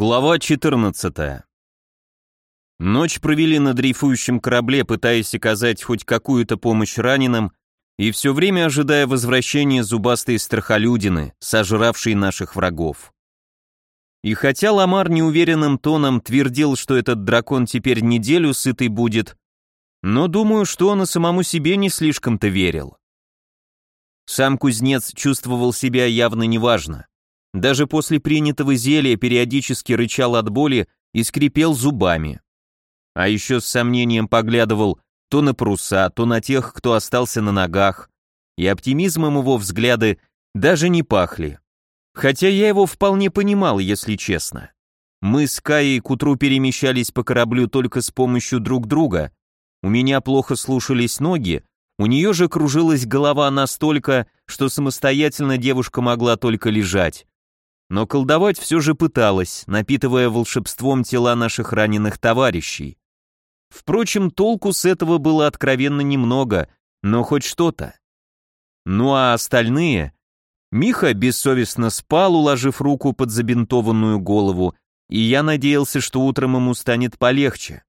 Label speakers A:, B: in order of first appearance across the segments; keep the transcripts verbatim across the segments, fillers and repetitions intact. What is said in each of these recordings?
A: Глава четырнадцатая. Ночь провели на дрейфующем корабле, пытаясь оказать хоть какую-то помощь раненым, и все время ожидая возвращения зубастой страхолюдины, сожравшей наших врагов. И хотя Ламар неуверенным тоном твердил, что этот дракон теперь неделю сытый будет, но думаю, что он и самому себе не слишком-то верил. Сам кузнец чувствовал себя явно неважно. Даже после принятого зелья периодически рычал от боли и скрипел зубами. А еще с сомнением поглядывал то на паруса, то на тех, кто остался на ногах, и оптимизмом его взгляды даже не пахли. Хотя я его вполне понимал, если честно. Мы с Каей к утру перемещались по кораблю только с помощью друг друга, у меня плохо слушались ноги, у нее же кружилась голова настолько, что самостоятельно девушка могла только лежать. Но колдовать все же пыталась, напитывая волшебством тела наших раненых товарищей. Впрочем, толку с этого было откровенно немного, но хоть что-то. Ну а остальные... Миха бессовестно спал, уложив руку под забинтованную голову, и я надеялся, что утром ему станет полегче.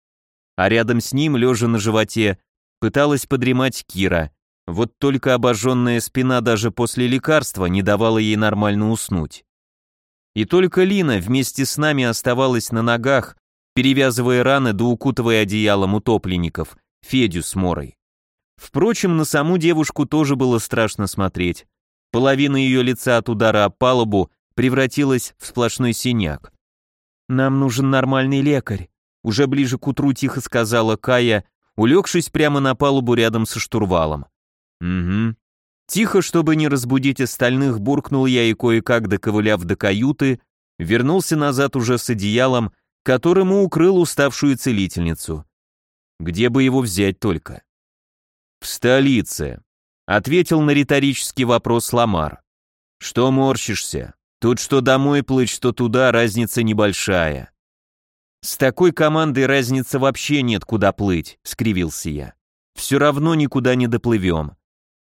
A: А рядом с ним, лежа на животе, пыталась подремать Кира, вот только обожженная спина даже после лекарства не давала ей нормально уснуть. И только Лина вместе с нами оставалась на ногах, перевязывая раны да укутывая одеялом утопленников, Федю с Морой. Впрочем, на саму девушку тоже было страшно смотреть. Половина ее лица от удара об палубу превратилась в сплошной синяк. «Нам нужен нормальный лекарь», — уже ближе к утру тихо сказала Кая, улегшись прямо на палубу рядом со штурвалом. «Угу». Тихо, чтобы не разбудить остальных, буркнул я и кое-как, доковыляв до каюты, вернулся назад уже с одеялом, которому укрыл уставшую целительницу. Где бы его взять только? «В столице», — ответил на риторический вопрос Ламар. «Что морщишься? Тут что домой плыть, что туда, разница небольшая». «С такой командой разницы вообще нет, куда плыть», — скривился я. «Все равно никуда не доплывем».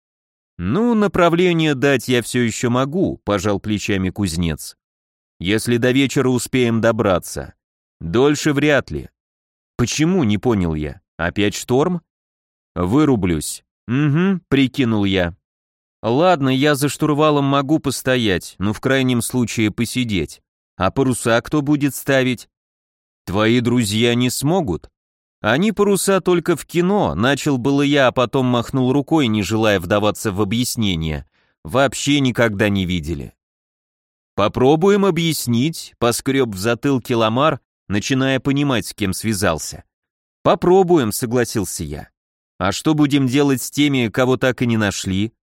A: «Ну, направление дать я все еще могу», — пожал плечами кузнец. «Если до вечера успеем добраться. Дольше вряд ли». «Почему?» — не понял я. «Опять шторм?» «Вырублюсь». «Угу», — прикинул я. «Ладно, я за штурвалом могу постоять, но в крайнем случае посидеть. А паруса кто будет ставить?» «Твои друзья не смогут?» «Они паруса только в кино», начал было я, а потом махнул рукой, не желая вдаваться в объяснения. Вообще никогда не видели. «Попробуем объяснить», поскреб в затылке Ламар, начиная понимать, с кем связался. «Попробуем», согласился я. «А что будем делать с теми, кого так и не нашли?»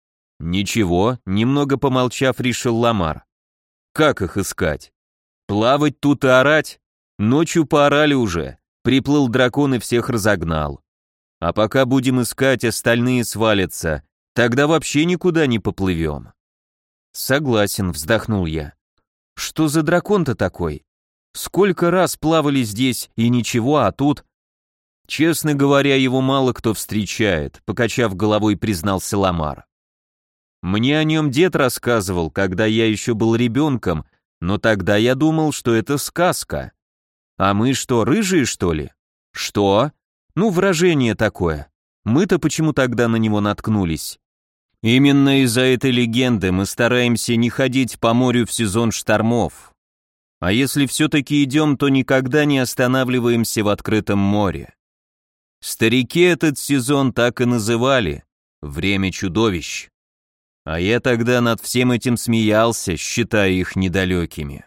A: «Ничего», немного помолчав, решил Ламар. «Как их искать? Плавать тут и орать? Ночью поорали уже. Приплыл дракон и всех разогнал. А пока будем искать, остальные свалятся, тогда вообще никуда не поплывем». «Согласен», вздохнул я. «Что за дракон-то такой? Сколько раз плавали здесь и ничего, а тут...» «Честно говоря, его мало кто встречает», покачав головой, признался Ламар. «Мне о нем дед рассказывал, когда я еще был ребенком, но тогда я думал, что это сказка. А мы что, рыжие, что ли?» «Что?» «Ну, выражение такое. Мы-то почему тогда на него наткнулись?» «Именно из-за этой легенды мы стараемся не ходить по морю в сезон штормов. А если все-таки идем, то никогда не останавливаемся в открытом море. Старики этот сезон так и называли — время чудовищ. А я тогда над всем этим смеялся, считая их недалекими».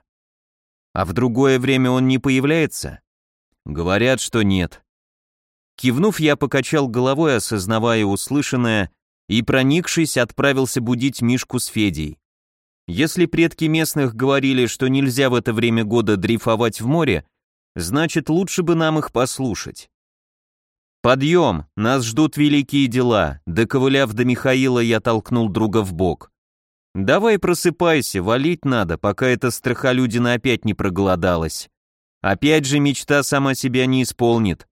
A: «А в другое время он не появляется?» «Говорят, что нет». Кивнув, я покачал головой, осознавая услышанное, и, проникшись, отправился будить Мишку с Федей. Если предки местных говорили, что нельзя в это время года дрейфовать в море, значит, лучше бы нам их послушать. «Подъем, нас ждут великие дела», доковыляв до Михаила, я толкнул друга в бок. «Давай просыпайся, валить надо, пока эта страхолюдина опять не проголодалась. Опять же мечта сама себя не исполнит».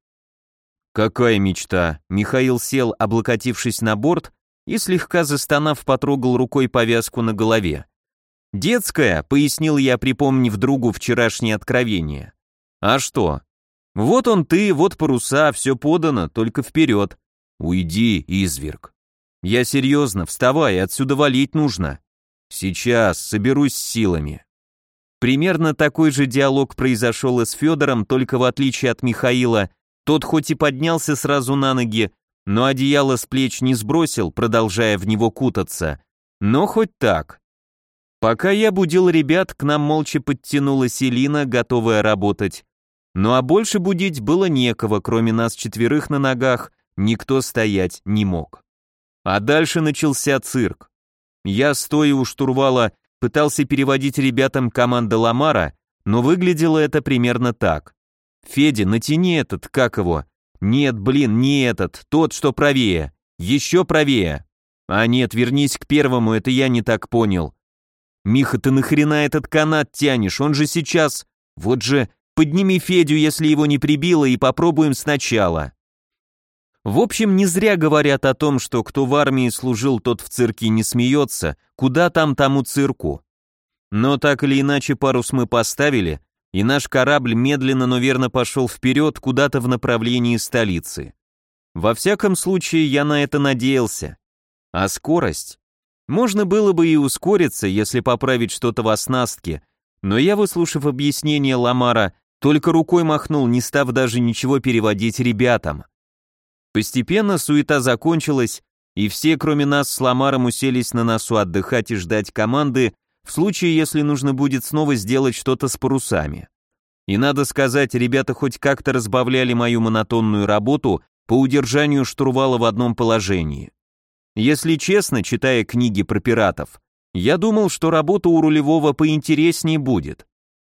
A: «Какая мечта?» Михаил сел, облокотившись на борт, и слегка застонав, потрогал рукой повязку на голове. «Детская», — пояснил я, припомнив другу вчерашнее откровение. «А что? Вот он ты, вот паруса, все подано, только вперед. Уйди, изверг». «Я серьезно, вставай, отсюда валить нужно». «Сейчас, соберусь с силами». Примерно такой же диалог произошел и с Федором, только в отличие от Михаила, тот хоть и поднялся сразу на ноги, но одеяло с плеч не сбросил, продолжая в него кутаться. Но хоть так. Пока я будил ребят, к нам молча подтянулась Элина, готовая работать. Ну а больше будить было некого, кроме нас четверых на ногах, никто стоять не мог. А дальше начался цирк. Я, стоя у штурвала, пытался переводить ребятам команды Ламара, но выглядело это примерно так. «Федя, натяни этот, как его?» «Нет, блин, не этот, тот, что правее. Еще правее». «А нет, вернись к первому, это я не так понял». «Миха, ты нахрена этот канат тянешь? Он же сейчас...» «Вот же, подними Федю, если его не прибило, и попробуем сначала». В общем, не зря говорят о том, что кто в армии служил, тот в цирке не смеется, куда там тому цирку. Но так или иначе парус мы поставили, и наш корабль медленно, но верно пошел вперед куда-то в направлении столицы. Во всяком случае, я на это надеялся. А скорость? Можно было бы и ускориться, если поправить что-то в оснастке, но я, выслушав объяснение Ламара, только рукой махнул, не став даже ничего переводить ребятам. Постепенно суета закончилась, и все, кроме нас с Ламаром, уселись на носу отдыхать и ждать команды, в случае, если нужно будет снова сделать что-то с парусами. И надо сказать, ребята хоть как-то разбавляли мою монотонную работу по удержанию штурвала в одном положении. Если честно, читая книги про пиратов, я думал, что работа у рулевого поинтереснее будет.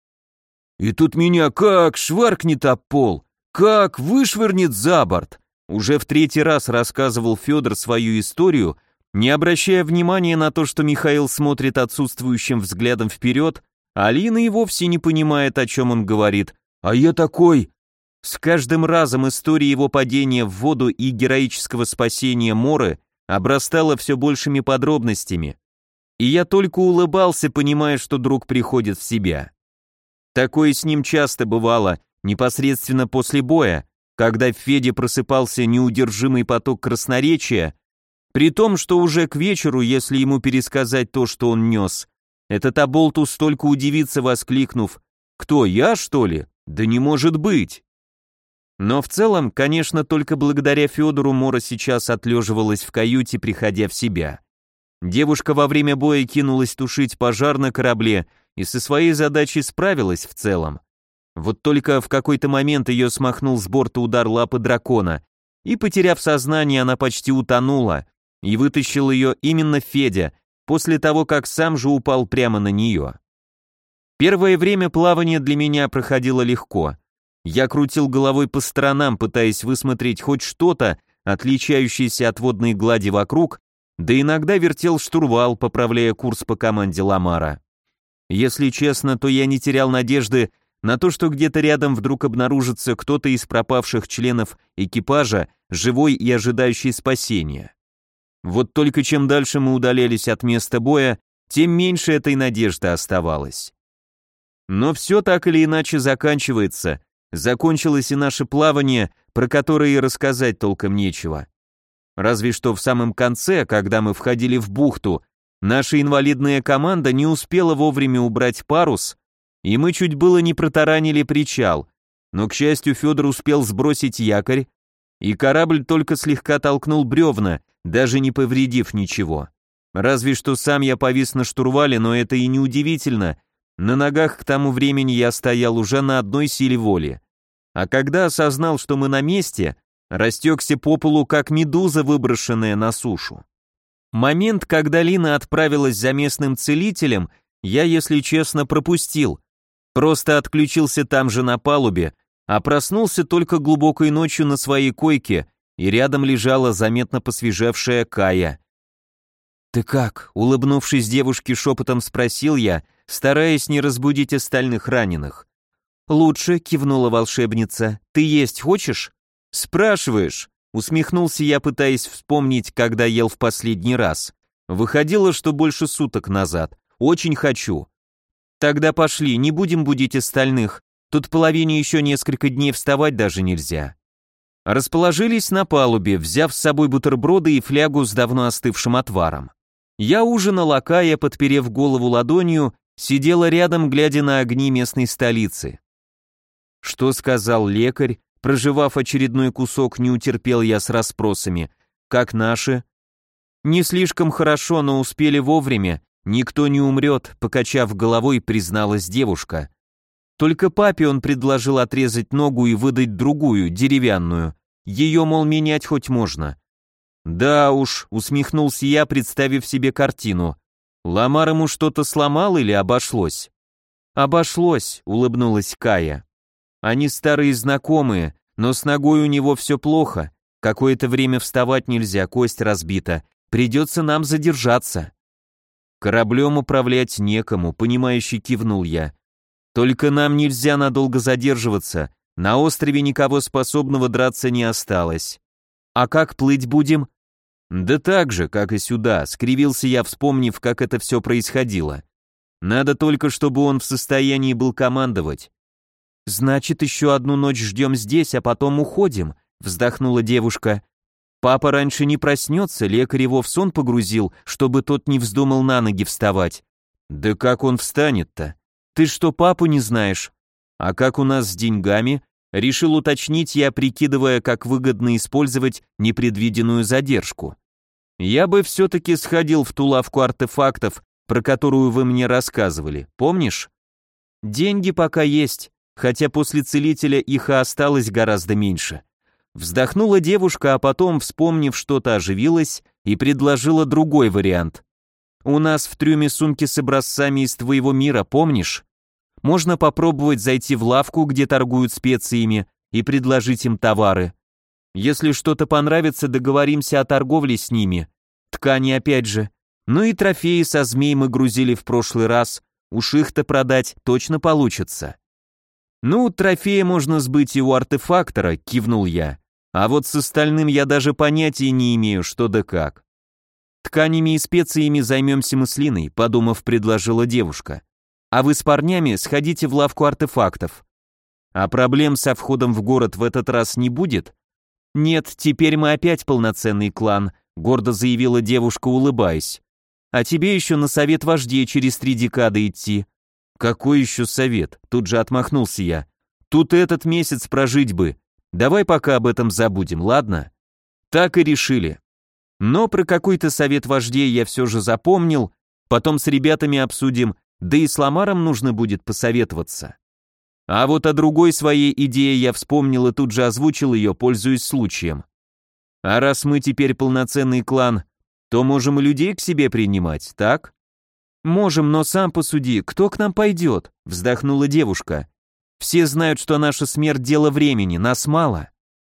A: И тут меня как шваркнет об пол, как вышвырнет за борт. Уже в третий раз рассказывал Федор свою историю, не обращая внимания на то, что Михаил смотрит отсутствующим взглядом вперед, а Алина и вовсе не понимает, о чем он говорит. А я такой... С каждым разом история его падения в воду и героического спасения Моры обрастала все большими подробностями. И я только улыбался, понимая, что друг приходит в себя. Такое с ним часто бывало, непосредственно после боя, когда в Феде просыпался неудержимый поток красноречия, при том, что уже к вечеру, если ему пересказать то, что он нес, этот оболтус столько удивится, воскликнув: «Кто, я, что ли? Да не может быть!» Но в целом, конечно, только благодаря Федору Мора сейчас отлеживалась в каюте, приходя в себя. Девушка во время боя кинулась тушить пожар на корабле и со своей задачей справилась в целом. Вот только в какой-то момент ее смахнул с борта удар лапы дракона, и, потеряв сознание, она почти утонула, и вытащил ее именно Федя, после того, как сам же упал прямо на нее. Первое время плавание для меня проходило легко. Я крутил головой по сторонам, пытаясь высмотреть хоть что-то, отличающееся от водной глади вокруг, да иногда вертел штурвал, поправляя курс по команде Ламара. Если честно, то я не терял надежды на то, что где-то рядом вдруг обнаружится кто-то из пропавших членов экипажа, живой и ожидающий спасения. Вот только чем дальше мы удалялись от места боя, тем меньше этой надежды оставалось. Но все так или иначе заканчивается, закончилось и наше плавание, про которое и рассказать толком нечего. Разве что в самом конце, когда мы входили в бухту, наша инвалидная команда не успела вовремя убрать парус, и мы чуть было не протаранили причал, но, к счастью, Федор успел сбросить якорь, и корабль только слегка толкнул бревна, даже не повредив ничего. Разве что сам я повис на штурвале, но это и не удивительно, на ногах к тому времени я стоял уже на одной силе воли. А когда осознал, что мы на месте, растекся по полу, как медуза, выброшенная на сушу. Момент, когда Лина отправилась за местным целителем, я, если честно, пропустил. Просто отключился там же на палубе, а проснулся только глубокой ночью на своей койке, и рядом лежала заметно посвежевшая Кая. «Ты как?» — улыбнувшись девушке, шепотом спросил я, стараясь не разбудить остальных раненых. «Лучше», — кивнула волшебница. «Ты есть хочешь?» «Спрашиваешь?» — усмехнулся я, пытаясь вспомнить, когда ел в последний раз. Выходило, что больше суток назад. очень хочу». «Тогда пошли, не будем будить остальных, тут половине еще несколько дней вставать даже нельзя». Расположились на палубе, взяв с собой бутерброды и флягу с давно остывшим отваром. Я ужинал, а Кая, подперев голову ладонью, сидела рядом, глядя на огни местной столицы. Что сказал лекарь? Прожевав очередной кусок, не утерпел я с расспросами. Как наши? Не слишком хорошо, но успели вовремя. Никто не умрет, покачав головой, призналась девушка. Только папе он предложил отрезать ногу и выдать другую, деревянную. Ее, мол, менять хоть можно. Да уж, усмехнулся я, представив себе картину. Ламар ему что-то сломал или обошлось? Обошлось, улыбнулась Кая. Они старые знакомые, но с ногой у него все плохо. Какое-то время вставать нельзя, кость разбита. Придется нам задержаться. Кораблем управлять некому, понимающе кивнул я. Только нам нельзя надолго задерживаться. На острове никого способного драться не осталось. А как плыть будем? Да так же, как и сюда, скривился я, вспомнив, как это все происходило. Надо только, чтобы он в состоянии был командовать. Значит, еще одну ночь ждем здесь, а потом уходим, вздохнула девушка. Папа раньше не проснется, лекарь его в сон погрузил, чтобы тот не вздумал на ноги вставать. Да как он встанет-то? Ты что, папу не знаешь? А как у нас с деньгами? Решил уточнить я, прикидывая, как выгодно использовать непредвиденную задержку. Я бы все-таки сходил в ту лавку артефактов, про которую вы мне рассказывали, помнишь? Деньги пока есть, хотя после целителя их и осталось гораздо меньше. Вздохнула девушка, а потом, вспомнив что-то, оживилась и предложила другой вариант. У нас в трюме сумки с образцами из твоего мира, помнишь? Можно попробовать зайти в лавку, где торгуют специями, и предложить им товары. Если что-то понравится, договоримся о торговле с ними. Ткани опять же. Ну и трофеи со змей мы грузили в прошлый раз, уж их-то продать точно получится. Ну, трофеи можно сбыть и у артефактора, кивнул я. А вот с остальным я даже понятия не имею, что да как. Тканями и специями займемся мы с Линой, подумав, предложила девушка. А вы с парнями сходите в лавку артефактов. А проблем со входом в город в этот раз не будет? Нет, теперь мы опять полноценный клан, гордо заявила девушка, улыбаясь. А тебе еще на совет вождей через три декады идти. Какой еще совет? Тут же отмахнулся я. Тут этот месяц прожить бы. Давай пока об этом забудем, ладно? Так и решили. Но про какой-то совет вождей я все же запомнил, потом с ребятами обсудим, да и с Ламаром нужно будет посоветоваться. А вот о другой своей идее я вспомнил и тут же озвучил ее, пользуясь случаем. А раз мы теперь полноценный клан, то можем и людей к себе принимать, так? Можем, но сам посуди, кто к нам пойдет? Вздохнула девушка. Все знают, что наша смерть дело времени, нас мало.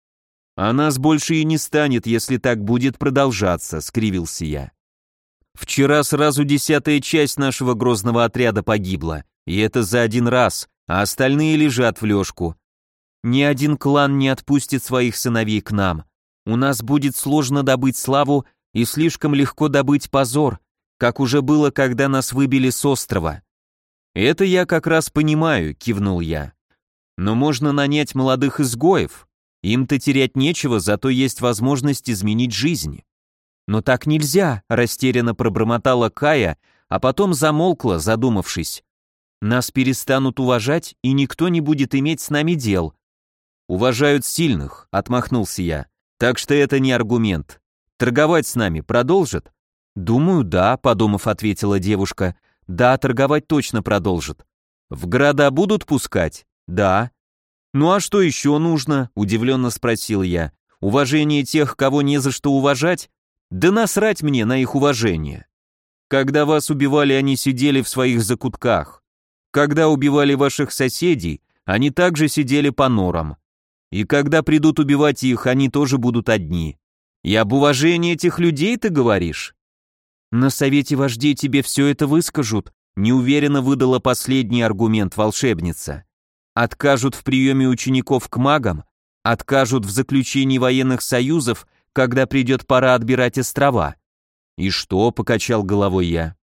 A: А нас больше и не станет, если так будет продолжаться, скривился я. Вчера сразу десятая часть нашего грозного отряда погибла, и это за один раз, а остальные лежат в лёжку. Ни один клан не отпустит своих сыновей к нам. У нас будет сложно добыть славу и слишком легко добыть позор, как уже было, когда нас выбили с острова. Это я как раз понимаю, кивнул я. Но можно нанять молодых изгоев. Им-то терять нечего, зато есть возможность изменить жизнь. Но так нельзя, растерянно пробормотала Кая, а потом замолкла, задумавшись. Нас перестанут уважать, и никто не будет иметь с нами дел. Уважают сильных, отмахнулся я. Так что это не аргумент. Торговать с нами продолжат? Думаю, да, подумав, ответила девушка. Да, торговать точно продолжат. В города будут пускать? Да. Ну а что еще нужно? Удивленно спросил я. Уважение тех, кого не за что уважать? Да насрать мне на их уважение. Когда вас убивали, они сидели в своих закутках. Когда убивали ваших соседей, они также сидели по норам. И когда придут убивать их, они тоже будут одни. И об уважении этих людей ты говоришь? На совете вождей тебе все это выскажут, неуверенно выдала последний аргумент волшебница. Откажут в приеме учеников к магам, откажут в заключении военных союзов, когда придет пора отбирать острова. И что, покачал головой я.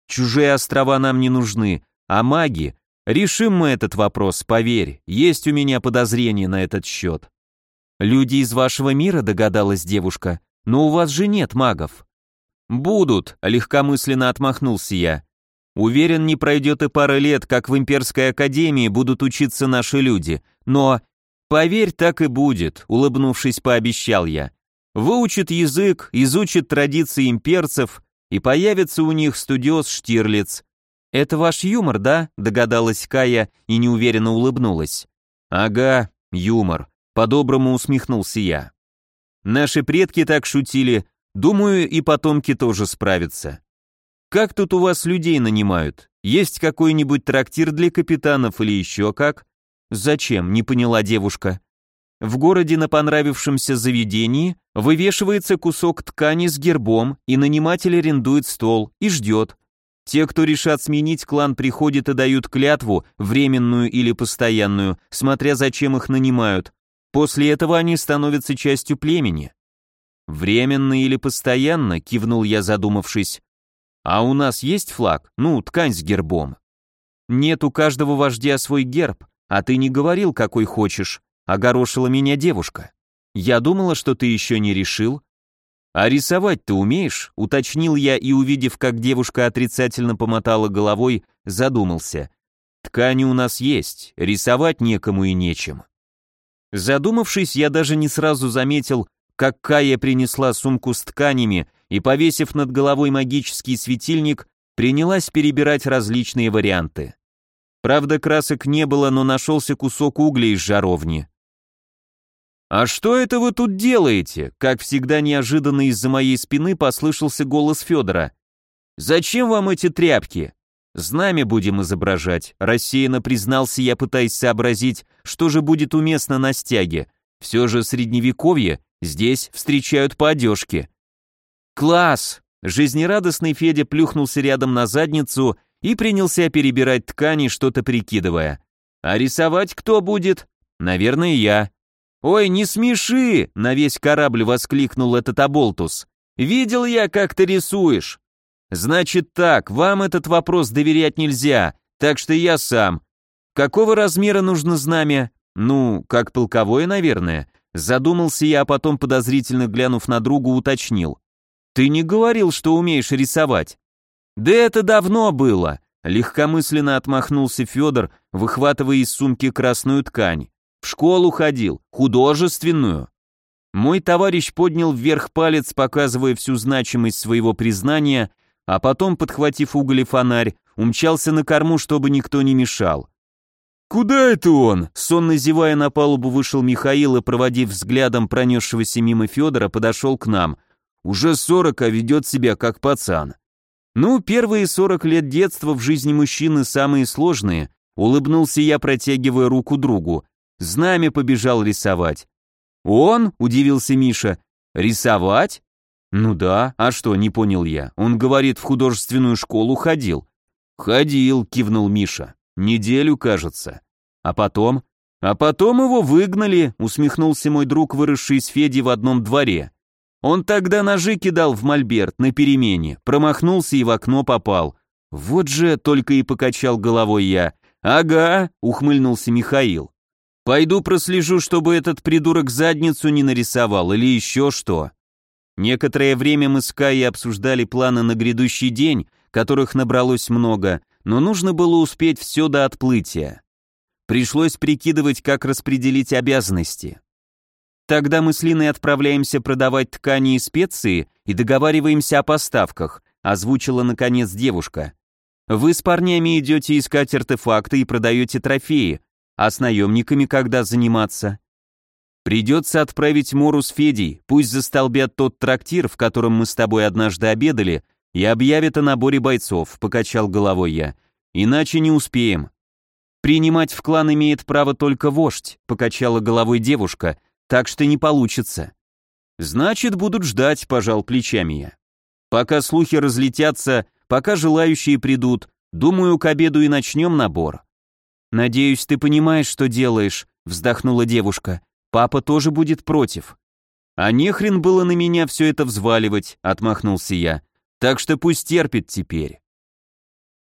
A: Чужие острова нам не нужны, а маги... Решим мы этот вопрос, поверь, есть у меня подозрения на этот счет». «Люди из вашего мира», — догадалась девушка, — «но у вас же нет магов». «Будут», — легкомысленно отмахнулся я. «Уверен, не пройдет и пара лет, как в Имперской Академии будут учиться наши люди, но...» «Поверь, так и будет», — улыбнувшись, пообещал я. «Выучат язык, изучат традиции имперцев, и появится у них студиоз Штирлиц». «Это ваш юмор, да?» — догадалась Кая и неуверенно улыбнулась. «Ага, юмор», — по-доброму усмехнулся я. «Наши предки так шутили, думаю, и потомки тоже справятся. Как тут у вас людей нанимают? Есть какой-нибудь трактир для капитанов или еще как?» «Зачем?» — не поняла девушка. «В городе на понравившемся заведении вывешивается кусок ткани с гербом, и наниматель арендует стол и ждет. Те, кто решат сменить клан, приходят и дают клятву, временную или постоянную, смотря зачем их нанимают. После этого они становятся частью племени». «Временно или постоянно?» — кивнул я, задумавшись. «А у нас есть флаг? Ну, ткань с гербом». «Нет, у каждого вождя свой герб, а ты не говорил, какой хочешь», — огорошила меня девушка. «Я думала, что ты еще не решил». «А рисовать ты умеешь?» — уточнил я и, увидев, как девушка отрицательно помотала головой, задумался. «Ткани у нас есть, рисовать некому и нечем». Задумавшись, я даже не сразу заметил, как Кая принесла сумку с тканями и, повесив над головой магический светильник, принялась перебирать различные варианты. Правда, красок не было, но нашелся кусок угля из жаровни. «А что это вы тут делаете?» Как всегда неожиданно из-за моей спины послышался голос Федора. «Зачем вам эти тряпки?» «Знамя будем изображать», рассеянно признался я, пытаясь сообразить, что же будет уместно на стяге. Все же средневековье, здесь встречают по одежке. «Класс!» Жизнерадостный Федя плюхнулся рядом на задницу и принялся перебирать ткани, что-то прикидывая. «А рисовать кто будет?» «Наверное, я». «Ой, не смеши!» — на весь корабль воскликнул этот оболтус. «Видел я, как ты рисуешь!» «Значит так, вам этот вопрос доверять нельзя, так что я сам. Какого размера нужно знамя? Ну, как полковое, наверное». Задумался я, а потом, подозрительно глянув на друга, уточнил. «Ты не говорил, что умеешь рисовать?» «Да это давно было!» — легкомысленно отмахнулся Федор, выхватывая из сумки красную ткань. «В школу ходил, художественную». Мой товарищ поднял вверх палец, показывая всю значимость своего признания, а потом, подхватив уголь и фонарь, умчался на корму, чтобы никто не мешал. «Куда это он?» — сонно зевая на палубу вышел Михаил и, проводив взглядом пронесшегося мимо Федора, подошел к нам. «Уже сорок, а ведет себя как пацан». «Ну, первые сорок лет детства в жизни мужчины самые сложные», — улыбнулся я, протягивая руку другу. «Знамя побежал рисовать». «Он?» — удивился Миша. «Рисовать?» «Ну да, а что, не понял я. Он говорит, в художественную школу ходил». «Ходил», — кивнул Миша. «Неделю, кажется». «А потом?» «А потом его выгнали», — усмехнулся мой друг, выросший с Федей в одном дворе. «Он тогда ножи кидал в мольберт на перемене, промахнулся и в окно попал». «Вот же», — только и покачал головой я. «Ага», — ухмыльнулся Михаил. «Пойду прослежу, чтобы этот придурок задницу не нарисовал или еще что». Некоторое время мы с Каей обсуждали планы на грядущий день, которых набралось много, но нужно было успеть все до отплытия. Пришлось прикидывать, как распределить обязанности. «Тогда мы с Линой отправляемся продавать ткани и специи и договариваемся о поставках», озвучила наконец девушка. «Вы с парнями идете искать артефакты и продаете трофеи, а с наемниками когда заниматься?» «Придется отправить Мору с Федей, пусть застолбят тот трактир, в котором мы с тобой однажды обедали, и объявят о наборе бойцов», — покачал головой я. «Иначе не успеем». «Принимать в клан имеет право только вождь», — покачала головой девушка, «так что не получится». «Значит, будут ждать», — пожал плечами я. «Пока слухи разлетятся, пока желающие придут, думаю, к обеду и начнем набор». «Надеюсь, ты понимаешь, что делаешь», — вздохнула девушка. «Папа тоже будет против». «А нехрен было на меня все это взваливать», — отмахнулся я. «Так что пусть терпит теперь».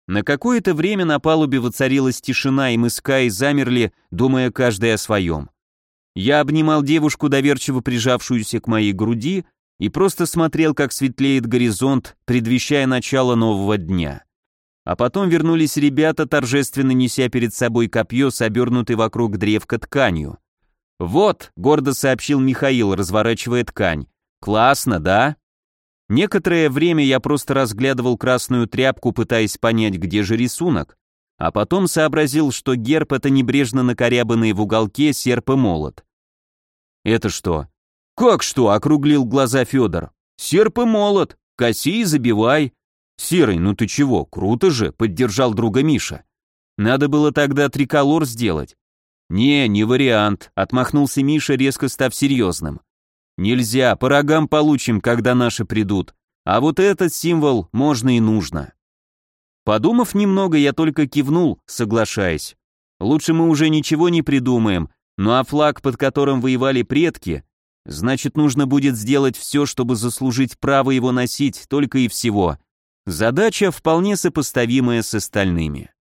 A: На какое-то время на палубе воцарилась тишина, и мы с Кай замерли, думая каждый о своем. Я обнимал девушку, доверчиво прижавшуюся к моей груди, и просто смотрел, как светлеет горизонт, предвещая начало нового дня. А потом вернулись ребята, торжественно неся перед собой копье с обернутой вокруг древка тканью. «Вот», — гордо сообщил Михаил, разворачивая ткань, — «классно, да?» Некоторое время я просто разглядывал красную тряпку, пытаясь понять, где же рисунок, а потом сообразил, что герб — это небрежно накорябанный в уголке серп и молот. «Это что?» «Как что?» — округлил глаза Федор. «Серп и молот, коси и забивай». «Серый, ну ты чего, круто же», — поддержал друга Миша. «Надо было тогда триколор сделать». «Не, не вариант», — отмахнулся Миша, резко став серьезным. «Нельзя, по рогам получим, когда наши придут, а вот этот символ можно и нужно». Подумав немного, я только кивнул, соглашаясь. Лучше мы уже ничего не придумаем, ну а флаг, под которым воевали предки, значит, нужно будет сделать все, чтобы заслужить право его носить, только и всего. Задача вполне сопоставимая с остальными.